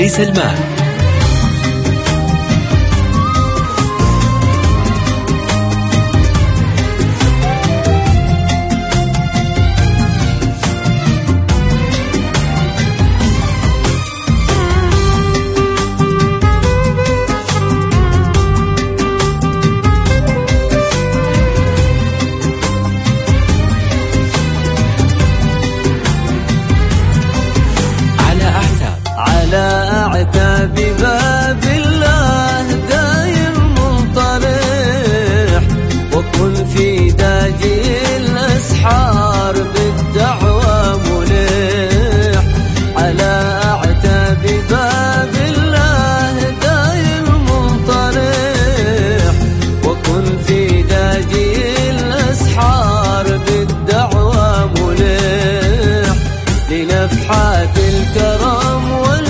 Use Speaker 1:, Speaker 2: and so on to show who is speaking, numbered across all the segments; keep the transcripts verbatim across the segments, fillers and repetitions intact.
Speaker 1: علي سلمان.
Speaker 2: أعتاب باب الله دايم منطرح، وكن في داجي الأسحار بالدعوة ملح. على أعتاب باب الله دايم منطرح، وكن في داجي الأسحار بالدعوة ملح. لنفحات الكرم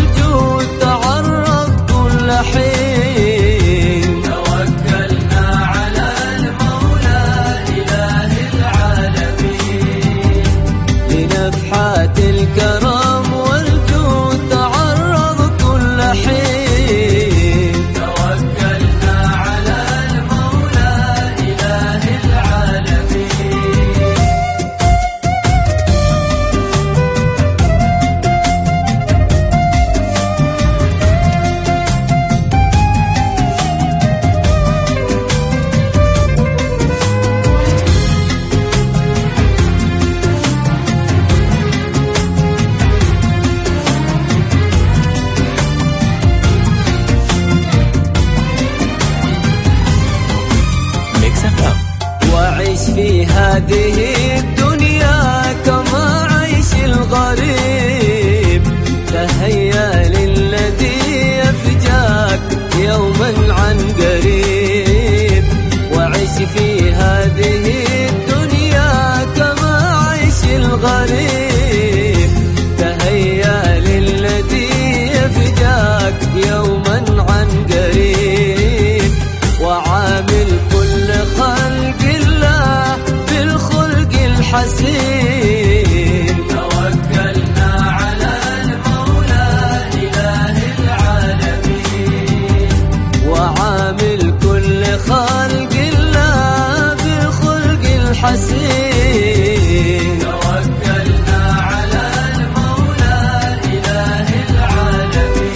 Speaker 2: حين توكلنا على المولى إله العالمين. لنفحات الكرم والجود تعرض كل حين. توكلنا على المولى إله العالمين. وعيش في هذه الدنيا كما عيش الغريب. تهيأ للذي يفجاك يوما عن قريب. وعيش في هذه الدنيا كما عيش الغريب. تهيأ للذي يفجاك يوما عن قريب. وعامل كل خلق الله بالخلق الحسين. توكلنا على المولى إله العالمين. وعامل كل خلق الله بالخلق الحسين. توكلنا على المولى إله العالمين.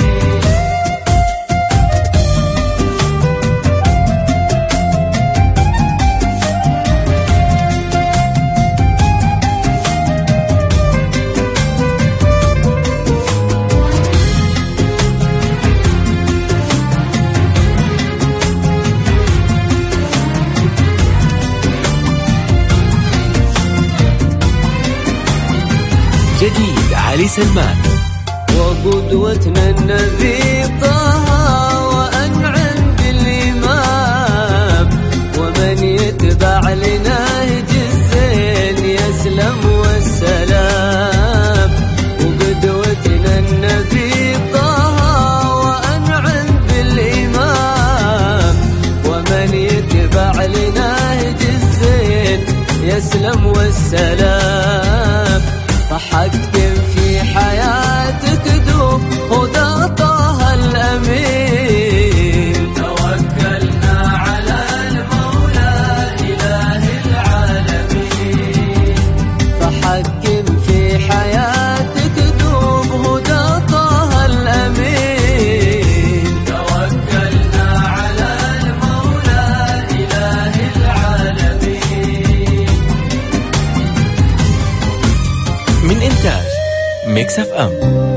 Speaker 1: جديد علي سلمان.
Speaker 2: وقدوتنا النبي طه وأنعم بالإمام. ومن يتبع لنهج الزين يسلم والسلام. وقدوتنا النبي طه وأنعم بالإمام. ومن يتبع لنهج الزين يسلم والسلام. فحكم في حياتك دوب هدى طه الأمين. توكلنا على المولى إله العالمين. فحكم في حياتك دوب هدى طه الأمين. توكلنا على المولى إله العالمين.
Speaker 1: من إنتاج ميكس اف ام.